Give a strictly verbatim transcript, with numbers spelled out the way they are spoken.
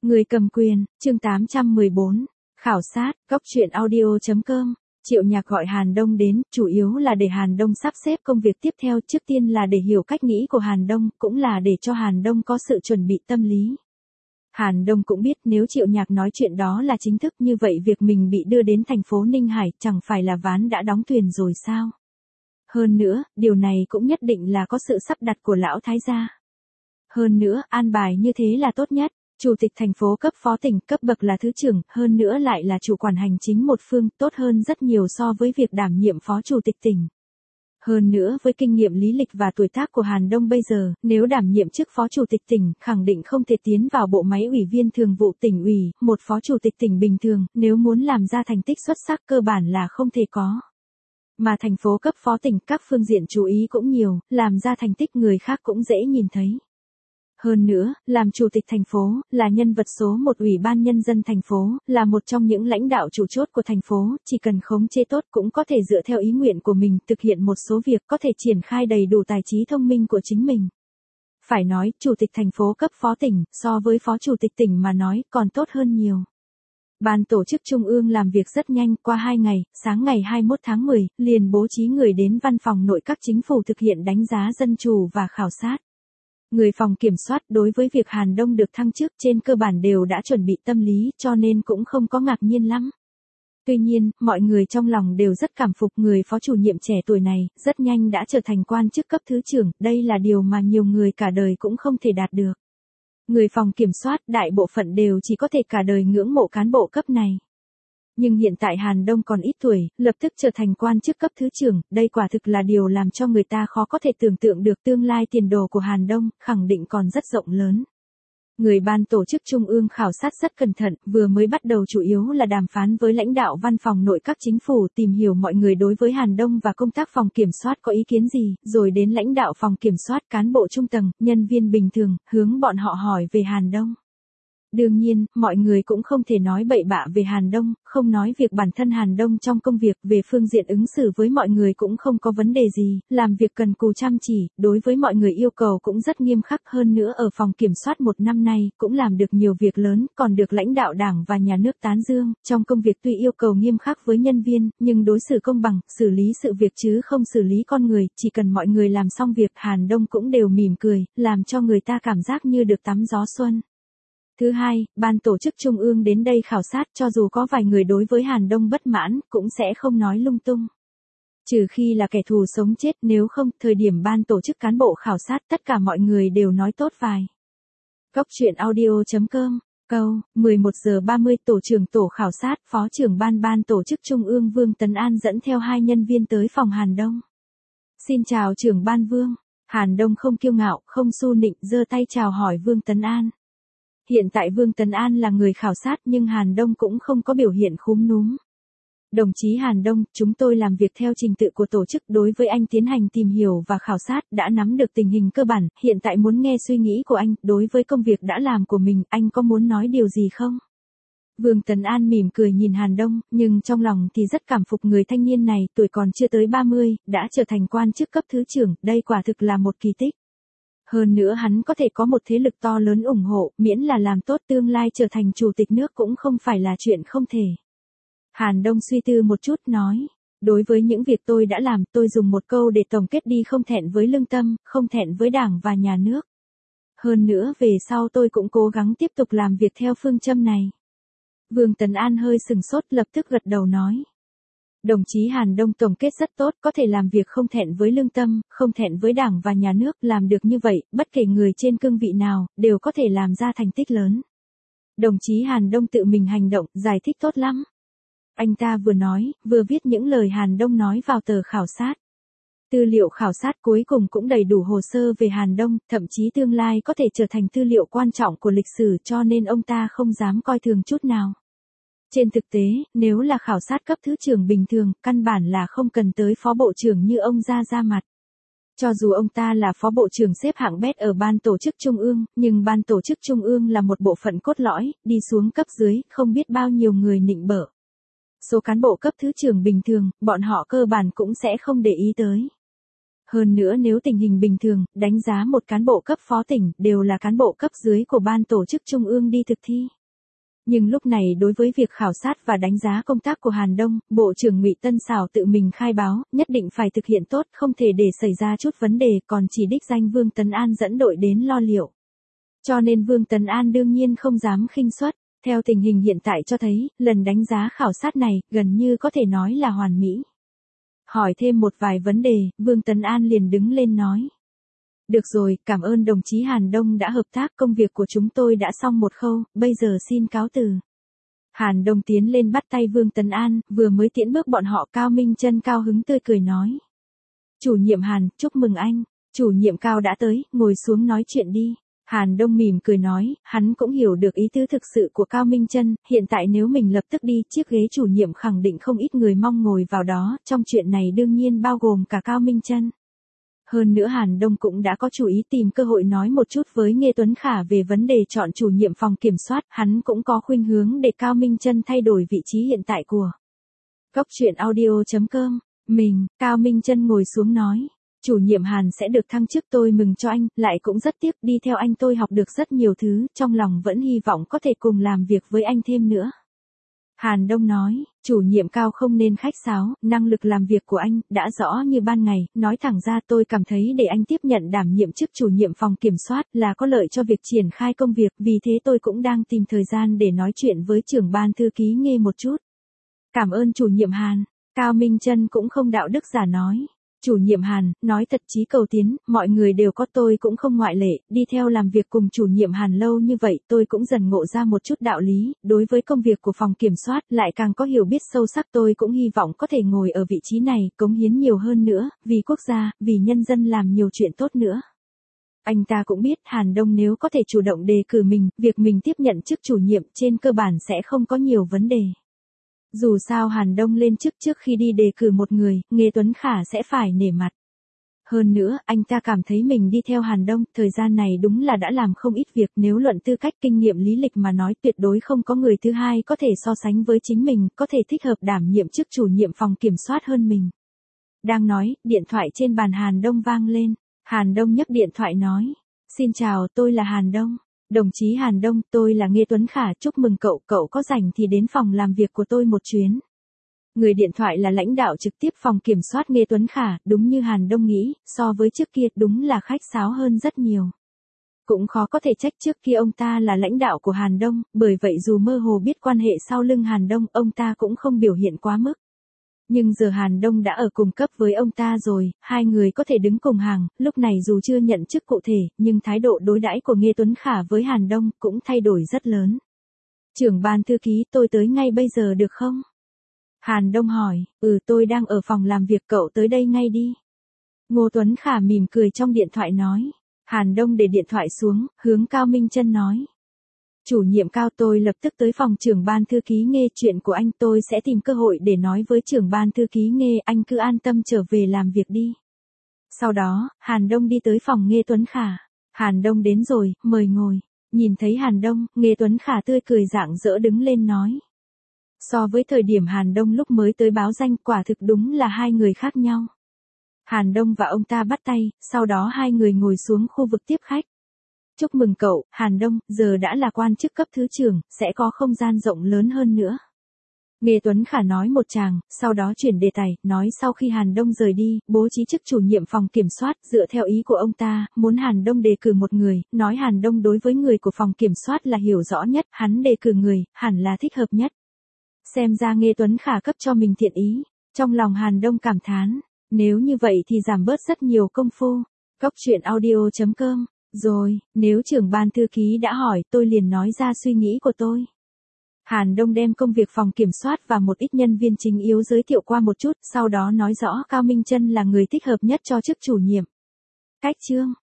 Người cầm quyền, chương tám trăm mười bốn, khảo sát, góc truyện audio chấm com. Triệu Nhạc gọi Hàn Đông đến, chủ yếu là để Hàn Đông sắp xếp công việc tiếp theo, trước tiên là để hiểu cách nghĩ của Hàn Đông, cũng là để cho Hàn Đông có sự chuẩn bị tâm lý. Hàn Đông cũng biết nếu Triệu Nhạc nói chuyện đó là chính thức như vậy việc mình bị đưa đến thành phố Ninh Hải chẳng phải là ván đã đóng thuyền rồi sao? Hơn nữa, điều này cũng nhất định là có sự sắp đặt của lão thái gia. Hơn nữa, an bài như thế là tốt nhất. Chủ tịch thành phố cấp phó tỉnh, cấp bậc là thứ trưởng, hơn nữa lại là chủ quản hành chính một phương, tốt hơn rất nhiều so với việc đảm nhiệm phó chủ tịch tỉnh. Hơn nữa với kinh nghiệm lý lịch và tuổi tác của Hàn Đông bây giờ, nếu đảm nhiệm chức phó chủ tịch tỉnh, khẳng định không thể tiến vào bộ máy ủy viên thường vụ tỉnh ủy, một phó chủ tịch tỉnh bình thường, nếu muốn làm ra thành tích xuất sắc cơ bản là không thể có. Mà thành phố cấp phó tỉnh, các phương diện chú ý cũng nhiều, làm ra thành tích người khác cũng dễ nhìn thấy. Hơn nữa, làm chủ tịch thành phố, là nhân vật số một ủy ban nhân dân thành phố, là một trong những lãnh đạo chủ chốt của thành phố, chỉ cần khống chế tốt cũng có thể dựa theo ý nguyện của mình thực hiện một số việc có thể triển khai đầy đủ tài trí thông minh của chính mình. Phải nói, chủ tịch thành phố cấp phó tỉnh, so với phó chủ tịch tỉnh mà nói, còn tốt hơn nhiều. Ban tổ chức trung ương làm việc rất nhanh, qua hai ngày, sáng ngày hai mươi mốt tháng mười, liền bố trí người đến văn phòng nội các chính phủ thực hiện đánh giá dân chủ và khảo sát. Người phòng kiểm soát đối với việc Hàn Đông được thăng chức trên cơ bản đều đã chuẩn bị tâm lý cho nên cũng không có ngạc nhiên lắm. Tuy nhiên, mọi người trong lòng đều rất cảm phục người phó chủ nhiệm trẻ tuổi này, rất nhanh đã trở thành quan chức cấp thứ trưởng, đây là điều mà nhiều người cả đời cũng không thể đạt được. Người phòng kiểm soát đại bộ phận đều chỉ có thể cả đời ngưỡng mộ cán bộ cấp này. Nhưng hiện tại Hàn Đông còn ít tuổi, lập tức trở thành quan chức cấp thứ trưởng, đây quả thực là điều làm cho người ta khó có thể tưởng tượng được tương lai tiền đồ của Hàn Đông, khẳng định còn rất rộng lớn. Người ban tổ chức trung ương khảo sát rất cẩn thận, vừa mới bắt đầu chủ yếu là đàm phán với lãnh đạo văn phòng nội các chính phủ tìm hiểu mọi người đối với Hàn Đông và công tác phòng kiểm soát có ý kiến gì, rồi đến lãnh đạo phòng kiểm soát cán bộ trung tầng, nhân viên bình thường, hướng bọn họ hỏi về Hàn Đông. Đương nhiên, mọi người cũng không thể nói bậy bạ về Hàn Đông, không nói việc bản thân Hàn Đông trong công việc, về phương diện ứng xử với mọi người cũng không có vấn đề gì, làm việc cần cù chăm chỉ, đối với mọi người yêu cầu cũng rất nghiêm khắc, hơn nữa ở phòng kiểm soát một năm nay, cũng làm được nhiều việc lớn, còn được lãnh đạo đảng và nhà nước tán dương, trong công việc tuy yêu cầu nghiêm khắc với nhân viên, nhưng đối xử công bằng, xử lý sự việc chứ không xử lý con người, chỉ cần mọi người làm xong việc, Hàn Đông cũng đều mỉm cười, làm cho người ta cảm giác như được tắm gió xuân. Thứ hai, ban tổ chức trung ương đến đây khảo sát cho dù có vài người đối với Hàn Đông bất mãn, cũng sẽ không nói lung tung. Trừ khi là kẻ thù sống chết, nếu không, thời điểm ban tổ chức cán bộ khảo sát tất cả mọi người đều nói tốt vài. Góc truyện audio chấm com, câu, mười một giờ ba mươi tổ trưởng tổ khảo sát, phó trưởng ban ban tổ chức trung ương Vương Tấn An dẫn theo hai nhân viên tới phòng Hàn Đông. Xin chào trưởng ban Vương. Hàn Đông không kiêu ngạo, không su nịnh, giơ tay chào hỏi Vương Tấn An. Hiện tại Vương Tấn An là người khảo sát nhưng Hàn Đông cũng không có biểu hiện khúm núm. Đồng chí Hàn Đông, chúng tôi làm việc theo trình tự của tổ chức đối với anh tiến hành tìm hiểu và khảo sát, đã nắm được tình hình cơ bản, hiện tại muốn nghe suy nghĩ của anh, đối với công việc đã làm của mình, anh có muốn nói điều gì không? Vương Tấn An mỉm cười nhìn Hàn Đông, nhưng trong lòng thì rất cảm phục người thanh niên này, tuổi còn chưa tới ba mươi, đã trở thành quan chức cấp thứ trưởng, đây quả thực là một kỳ tích. Hơn nữa hắn có thể có một thế lực to lớn ủng hộ, miễn là làm tốt tương lai trở thành chủ tịch nước cũng không phải là chuyện không thể. Hàn Đông suy tư một chút nói, đối với những việc tôi đã làm tôi dùng một câu để tổng kết đi không thẹn với lương tâm, không thẹn với đảng và nhà nước. Hơn nữa về sau tôi cũng cố gắng tiếp tục làm việc theo phương châm này. Vương Tấn An hơi sừng sốt lập tức gật đầu nói. Đồng chí Hàn Đông tổng kết rất tốt, có thể làm việc không thẹn với lương tâm, không thẹn với đảng và nhà nước, làm được như vậy, bất kể người trên cương vị nào, đều có thể làm ra thành tích lớn. Đồng chí Hàn Đông tự mình hành động, giải thích tốt lắm. Anh ta vừa nói, vừa viết những lời Hàn Đông nói vào tờ khảo sát. Tư liệu khảo sát cuối cùng cũng đầy đủ hồ sơ về Hàn Đông, thậm chí tương lai có thể trở thành tư liệu quan trọng của lịch sử cho nên ông ta không dám coi thường chút nào. Trên thực tế, nếu là khảo sát cấp thứ trưởng bình thường, căn bản là không cần tới phó bộ trưởng như ông ra ra mặt. Cho dù ông ta là phó bộ trưởng xếp hạng bét ở ban tổ chức trung ương, nhưng ban tổ chức trung ương là một bộ phận cốt lõi, đi xuống cấp dưới, không biết bao nhiêu người nịnh bợ. Số cán bộ cấp thứ trưởng bình thường, bọn họ cơ bản cũng sẽ không để ý tới. Hơn nữa nếu tình hình bình thường, đánh giá một cán bộ cấp phó tỉnh đều là cán bộ cấp dưới của ban tổ chức trung ương đi thực thi. Nhưng lúc này đối với việc khảo sát và đánh giá công tác của Hàn Đông, Bộ trưởng Ngụy Tân Sảo tự mình khai báo, nhất định phải thực hiện tốt, không thể để xảy ra chút vấn đề, còn chỉ đích danh Vương Tấn An dẫn đội đến lo liệu. Cho nên Vương Tấn An đương nhiên không dám khinh suất. Theo tình hình hiện tại cho thấy, lần đánh giá khảo sát này, gần như có thể nói là hoàn mỹ. Hỏi thêm một vài vấn đề, Vương Tấn An liền đứng lên nói. Được rồi, cảm ơn đồng chí Hàn Đông đã hợp tác, công việc của chúng tôi đã xong một khâu, bây giờ xin cáo từ. Hàn Đông tiến lên bắt tay Vương Tấn An, vừa mới tiễn bước bọn họ Cao Minh Chân cao hứng tươi cười nói. Chủ nhiệm Hàn, chúc mừng anh, chủ nhiệm Cao đã tới, ngồi xuống nói chuyện đi. Hàn Đông mỉm cười nói, hắn cũng hiểu được ý tứ thực sự của Cao Minh Chân, hiện tại nếu mình lập tức đi, chiếc ghế chủ nhiệm khẳng định không ít người mong ngồi vào đó, trong chuyện này đương nhiên bao gồm cả Cao Minh Chân. Hơn nữa Hàn Đông cũng đã có chủ ý tìm cơ hội nói một chút với Nghê Tuấn Khả về vấn đề chọn chủ nhiệm phòng kiểm soát, hắn cũng có khuynh hướng để Cao Minh Chân thay đổi vị trí hiện tại của. Góc truyện audio chấm com, mình, Cao Minh Chân ngồi xuống nói. Chủ nhiệm Hàn sẽ được thăng chức, tôi mừng cho anh, lại cũng rất tiếc, đi theo anh tôi học được rất nhiều thứ, trong lòng vẫn hy vọng có thể cùng làm việc với anh thêm nữa. Hàn Đông nói, chủ nhiệm Cao không nên khách sáo, năng lực làm việc của anh đã rõ như ban ngày, nói thẳng ra tôi cảm thấy để anh tiếp nhận đảm nhiệm chức chủ nhiệm phòng kiểm soát là có lợi cho việc triển khai công việc, vì thế tôi cũng đang tìm thời gian để nói chuyện với trưởng ban thư ký Nghê một chút. Cảm ơn chủ nhiệm Hàn, Cao Minh Chân cũng không đạo đức giả nói. Chủ nhiệm Hàn, nói thật chí cầu tiến, mọi người đều có, tôi cũng không ngoại lệ, đi theo làm việc cùng chủ nhiệm Hàn lâu như vậy tôi cũng dần ngộ ra một chút đạo lý, đối với công việc của phòng kiểm soát lại càng có hiểu biết sâu sắc, tôi cũng hy vọng có thể ngồi ở vị trí này, cống hiến nhiều hơn nữa, vì quốc gia, vì nhân dân làm nhiều chuyện tốt nữa. Anh ta cũng biết Hàn Đông nếu có thể chủ động đề cử mình, việc mình tiếp nhận chức chủ nhiệm trên cơ bản sẽ không có nhiều vấn đề. Dù sao Hàn Đông lên chức trước khi đi đề cử một người, Nghê Tuấn Khả sẽ phải nể mặt. Hơn nữa, anh ta cảm thấy mình đi theo Hàn Đông, thời gian này đúng là đã làm không ít việc, nếu luận tư cách kinh nghiệm lý lịch mà nói tuyệt đối không có người thứ hai có thể so sánh với chính mình, có thể thích hợp đảm nhiệm chức chủ nhiệm phòng kiểm soát hơn mình. Đang nói, điện thoại trên bàn Hàn Đông vang lên, Hàn Đông nhấc điện thoại nói, xin chào, tôi là Hàn Đông. Đồng chí Hàn Đông, tôi là Nghê Tuấn Khả, chúc mừng cậu, cậu có rảnh thì đến phòng làm việc của tôi một chuyến. Người điện thoại là lãnh đạo trực tiếp phòng kiểm soát Nghê Tuấn Khả, đúng như Hàn Đông nghĩ, so với trước kia đúng là khách sáo hơn rất nhiều. Cũng khó có thể trách trước kia ông ta là lãnh đạo của Hàn Đông, bởi vậy dù mơ hồ biết quan hệ sau lưng Hàn Đông, ông ta cũng không biểu hiện quá mức. Nhưng giờ Hàn Đông đã ở cùng cấp với ông ta rồi, hai người có thể đứng cùng hàng, lúc này dù chưa nhận chức cụ thể, nhưng thái độ đối đãi của Nghê Tuấn Khả với Hàn Đông cũng thay đổi rất lớn. Trưởng ban thư ký, tôi tới ngay bây giờ được không? Hàn Đông hỏi, ừ tôi đang ở phòng làm việc, cậu tới đây ngay đi. Ngô Tuấn Khả mỉm cười trong điện thoại nói. Hàn Đông để điện thoại xuống, hướng Cao Minh Chân nói. Chủ nhiệm Cao, tôi lập tức tới phòng trưởng ban thư ký Nghê, chuyện của anh tôi sẽ tìm cơ hội để nói với trưởng ban thư ký Nghê, anh cứ an tâm trở về làm việc đi. Sau đó, Hàn Đông đi tới phòng Nghê Tuấn Khả. Hàn Đông đến rồi, mời ngồi. Nhìn thấy Hàn Đông, Nghê Tuấn Khả tươi cười rạng rỡ đứng lên nói. So với thời điểm Hàn Đông lúc mới tới báo danh, quả thực đúng là hai người khác nhau. Hàn Đông và ông ta bắt tay, sau đó hai người ngồi xuống khu vực tiếp khách. Chúc mừng cậu, Hàn Đông, giờ đã là quan chức cấp thứ trưởng, sẽ có không gian rộng lớn hơn nữa. Nghê Tuấn Khả nói một tràng, sau đó chuyển đề tài, nói sau khi Hàn Đông rời đi, bố trí chức chủ nhiệm phòng kiểm soát, dựa theo ý của ông ta, muốn Hàn Đông đề cử một người, nói Hàn Đông đối với người của phòng kiểm soát là hiểu rõ nhất, hắn đề cử người, hẳn là thích hợp nhất. Xem ra Nghê Tuấn Khả cấp cho mình thiện ý, trong lòng Hàn Đông cảm thán, nếu như vậy thì giảm bớt rất nhiều công phu. Góc truyện audio chấm com. Rồi, nếu trưởng ban thư ký đã hỏi, tôi liền nói ra suy nghĩ của tôi. Hàn Đông đem công việc phòng kiểm soát và một ít nhân viên chính yếu giới thiệu qua một chút, sau đó nói rõ Cao Minh Chân là người thích hợp nhất cho chức chủ nhiệm. Cách chương